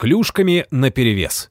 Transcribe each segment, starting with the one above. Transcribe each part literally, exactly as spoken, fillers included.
клюшками наперевес.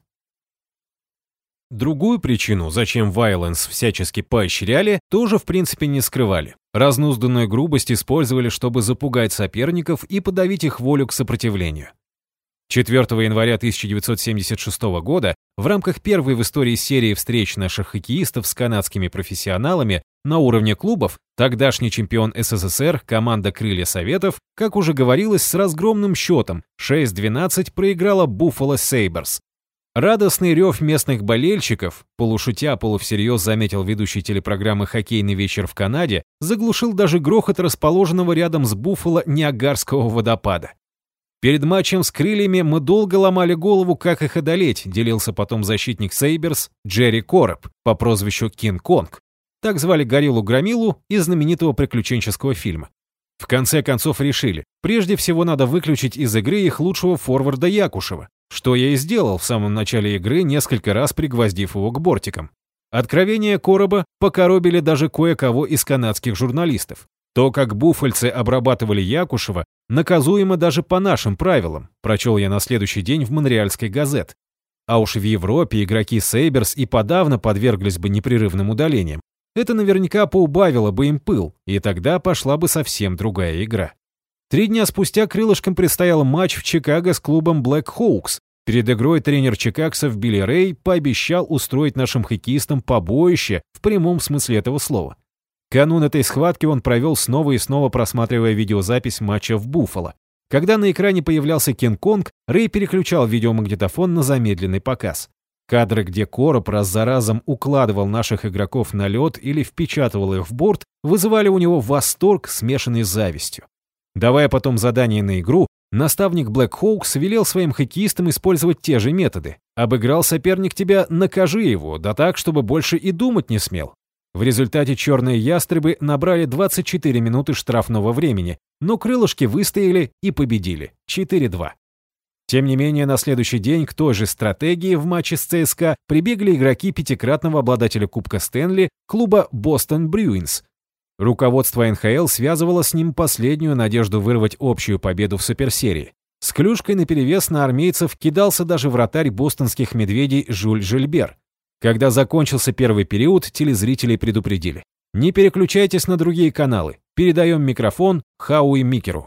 Другую причину, зачем Violence всячески поощряли, тоже в принципе не скрывали. Разнузданную грубость использовали, чтобы запугать соперников и подавить их волю к сопротивлению. четвёртого января тысяча девятьсот семьдесят шестого года в рамках первой в истории серии встреч наших хоккеистов с канадскими профессионалами на уровне клубов тогдашний чемпион СССР команда «Крылья Советов», как уже говорилось, с разгромным счетом шесть-двенадцать проиграла Buffalo Sabres. Радостный рев местных болельщиков, полушутя, полувсерьез заметил ведущий телепрограммы «Хоккейный вечер в Канаде», заглушил даже грохот расположенного рядом с Буффало Ниагарского водопада. Перед матчем с «Крыльями» мы долго ломали голову, как их одолеть, делился потом защитник Сейберс Джерри Короб по прозвищу Кинг-Конг. Так звали гориллу-громилу из знаменитого приключенческого фильма. В конце концов решили, прежде всего надо выключить из игры их лучшего форварда Якушева, что я и сделал в самом начале игры, несколько раз пригвоздив его к бортикам. Откровения Короба покоробили даже кое-кого из канадских журналистов. То, как буффальцы обрабатывали Якушева, наказуемо даже по нашим правилам, прочел я на следующий день в Монреальской газете. А уж в Европе игроки Сейберс и подавно подверглись бы непрерывным удалениям. Это наверняка поубавило бы им пыл, и тогда пошла бы совсем другая игра. Три дня спустя крылышкам предстоял матч в Чикаго с клубом Black Hawks. Перед игрой тренер чикагцев Билли Рэй пообещал устроить нашим хоккеистам побоище в прямом смысле этого слова. Канун этой схватки он провел снова и снова, просматривая видеозапись матча в Буффало. Когда на экране появлялся Кинг-Конг, Рэй переключал видеомагнитофон на замедленный показ. Кадры, где Короб раз за разом укладывал наших игроков на лед или впечатывал их в борт, вызывали у него восторг, смешанный с завистью. Давая потом задание на игру, наставник Black Hawks велел своим хоккеистам использовать те же методы. Обыграл соперник тебя, накажи его, да так, чтобы больше и думать не смел. В результате черные ястребы набрали двадцать четыре минуты штрафного времени, но крылышки выстояли и победили четыре-два. Тем не менее, на следующий день к той же стратегии в матче с ЦСКА прибегли игроки пятикратного обладателя Кубка Стэнли клуба Boston Bruins. Руководство эн ха эл связывало с ним последнюю надежду вырвать общую победу в суперсерии. С клюшкой наперевес на армейцев кидался даже вратарь бостонских медведей Жюль Жильбер. Когда закончился первый период, телезрителей предупредили: не переключайтесь на другие каналы, передаем микрофон Хауи Микеру.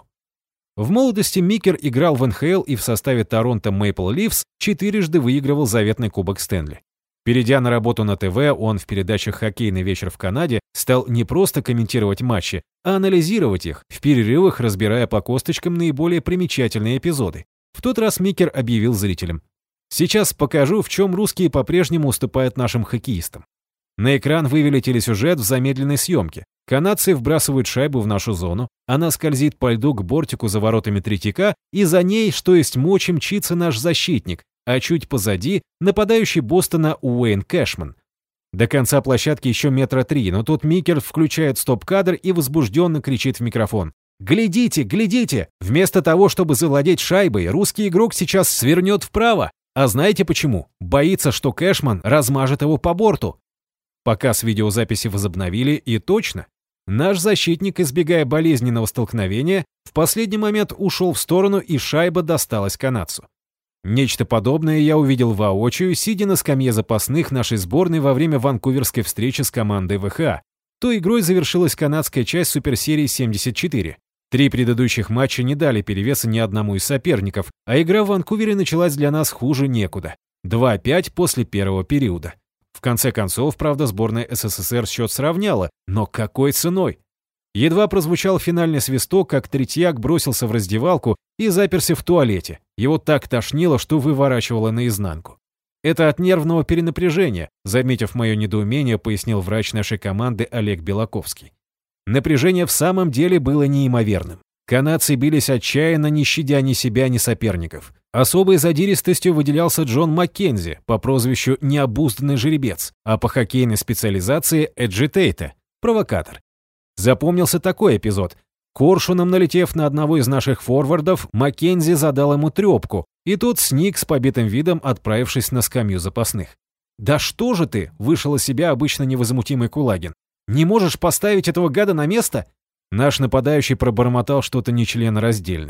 В молодости Микер играл в эн ха эл и в составе Торонто Мэйпл Лифс четырежды выигрывал заветный Кубок Стэнли. Перейдя на работу на ТВ, он в передачах «Хоккейный вечер в Канаде» стал не просто комментировать матчи, а анализировать их, в перерывах разбирая по косточкам наиболее примечательные эпизоды. В тот раз Микер объявил зрителям: «Сейчас покажу, в чем русские по-прежнему уступают нашим хоккеистам». На экран вывели телесюжет в замедленной съемке. Канадцы вбрасывают шайбу в нашу зону, она скользит по льду к бортику за воротами Третьяка, и за ней, что есть мочи, мчится наш защитник, а чуть позади нападающий Бостона Уэйн Кэшман. До конца площадки еще метра три, но тут Микер включает стоп-кадр и возбужденно кричит в микрофон: «Глядите, глядите! Вместо того, чтобы завладеть шайбой, русский игрок сейчас свернет вправо. А знаете почему? Боится, что Кэшман размажет его по борту». Показ видеозаписи возобновили, и точно. Наш защитник, избегая болезненного столкновения, в последний момент ушел в сторону, и шайба досталась канадцу. Нечто подобное я увидел воочию, сидя на скамье запасных нашей сборной во время ванкуверской встречи с командой вэ ха а. Той игрой завершилась канадская часть суперсерии семьдесят четыре. Три предыдущих матча не дали перевеса ни одному из соперников, а игра в Ванкувере началась для нас хуже некуда. два-пять после первого периода. В конце концов, правда, сборная эс эс эс эр счет сравняла, но какой ценой? Едва прозвучал финальный свисток, как Третьяк бросился в раздевалку и заперся в туалете. Его так тошнило, что выворачивало наизнанку. Это от нервного перенапряжения, заметив мое недоумение, пояснил врач нашей команды Олег Белаковский. Напряжение в самом деле было неимоверным. Канадцы бились отчаянно, не щадя ни себя, ни соперников. Особой задиристостью выделялся Джон Маккензи по прозвищу «Необузданный жеребец», а по хоккейной специализации «Эджитейта» – провокатор. Запомнился такой эпизод. Коршуном налетев на одного из наших форвардов, Маккензи задал ему трепку, и тот сник с побитым видом, отправившись на скамью запасных. «Да что же ты?» – вышел из себя обычно невозмутимый Кулагин. «Не можешь поставить этого гада на место?» Наш нападающий пробормотал что-то нечленораздельное.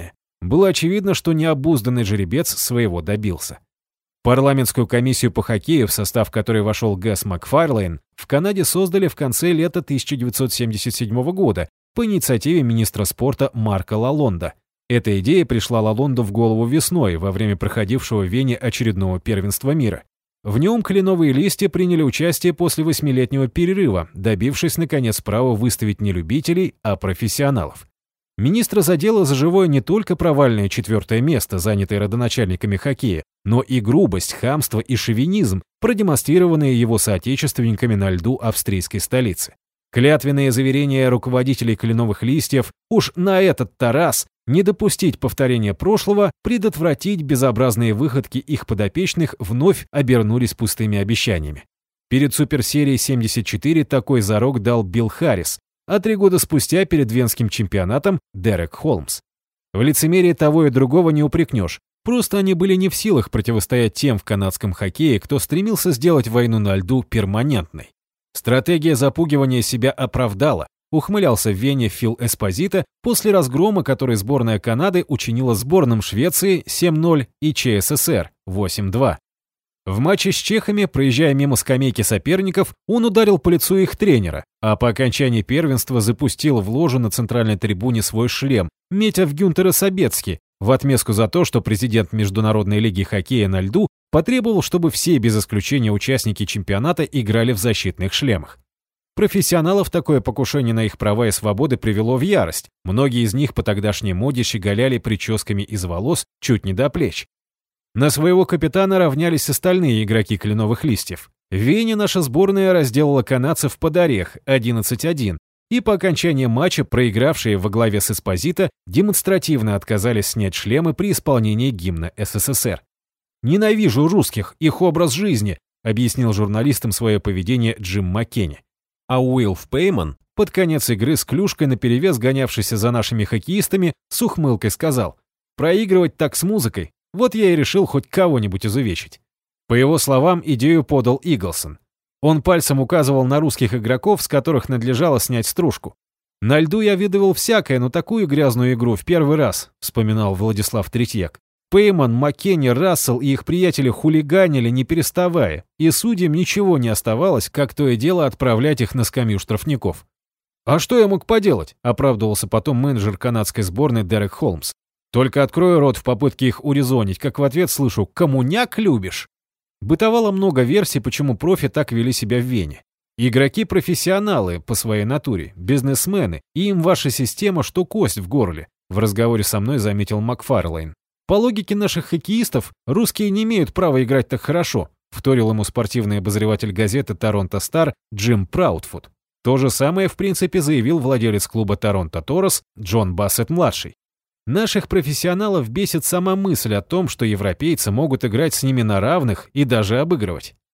было очевидно, что необузданный жеребец своего добился. Парламентскую комиссию по хоккею, в состав которой вошел Гэс Макфарлейн, в Канаде создали в конце лета тысяча девятьсот семьдесят седьмого года по инициативе министра спорта Марка Лалонда. Эта идея пришла Лалонду в голову весной, во время проходившего в Вене очередного первенства мира. В нем кленовые листья приняли участие после восьмилетнего перерыва, добившись, наконец, права выставить не любителей, а профессионалов. Министра задело за живое не только провальное четвертое место, занятое родоначальниками хоккея, но и грубость, хамство и шовинизм, продемонстрированные его соотечественниками на льду австрийской столицы. Клятвенные заверения руководителей кленовых листьев уж на этот-то раз не допустить повторения прошлого, предотвратить безобразные выходки их подопечных вновь обернулись пустыми обещаниями. Перед суперсерией семьдесят четыре такой зарок дал Билл Харрис, а три года спустя перед венским чемпионатом Дерек Холмс. В лицемерии того и другого не упрекнешь, просто они были не в силах противостоять тем в канадском хоккее, кто стремился сделать войну на льду перманентной. Стратегия запугивания себя оправдала, ухмылялся в Вене Фил Эспозито после разгрома, который сборная Канады учинила сборным Швеции семь ноль и ЧССР восемь два. В матче с чехами, проезжая мимо скамейки соперников, он ударил по лицу их тренера, а по окончании первенства запустил в ложу на центральной трибуне свой шлем, метя в Гюнтера Собецки, в отместку за то, что президент Международной лиги хоккея на льду потребовал, чтобы все без исключения участники чемпионата играли в защитных шлемах. Профессионалов такое покушение на их права и свободы привело в ярость. Многие из них по тогдашней моде щеголяли прическами из волос чуть не до плеч. На своего капитана равнялись остальные игроки кленовых листьев. В Вене наша сборная разделала канадцев под орех одиннадцать один, и по окончании матча проигравшие во главе с Эспозито демонстративно отказались снять шлемы при исполнении гимна СССР. «Ненавижу русских, их образ жизни», объяснил журналистам свое поведение Джим Маккенни. А Уилф Пейман, под конец игры с клюшкой наперевес гонявшийся за нашими хоккеистами, с ухмылкой сказал: «Проигрывать так с музыкой, вот я и решил хоть кого-нибудь изувечить». По его словам, идею подал Иглсон. Он пальцем указывал на русских игроков, с которых надлежало снять стружку. «На льду я видывал всякое, но такую грязную игру в первый раз», вспоминал Владислав Третьяк. Пейман, Маккенни, Рассел и их приятели хулиганили, не переставая, и судьям ничего не оставалось, как то и дело отправлять их на скамью штрафников. «А что я мог поделать?» – оправдывался потом менеджер канадской сборной Дерек Холмс. «Только открою рот в попытке их урезонить, как в ответ слышу: «Коммуняк любишь?» Бытовало много версий, почему профи так вели себя в Вене. Игроки профессионалы по своей натуре, бизнесмены, и им ваша система что кость в горле, в разговоре со мной заметил Макфарлейн. По логике наших хоккеистов, русские не имеют права играть так хорошо, вторил ему спортивный обозреватель газеты «Торонто Стар» Джим Праудфуд. То же самое, в принципе, заявил владелец клуба «Торонто Торос» Джон Бассет-младший. Наших профессионалов бесит сама мысль о том, что европейцы могут играть с ними на равных и даже обыгрывать.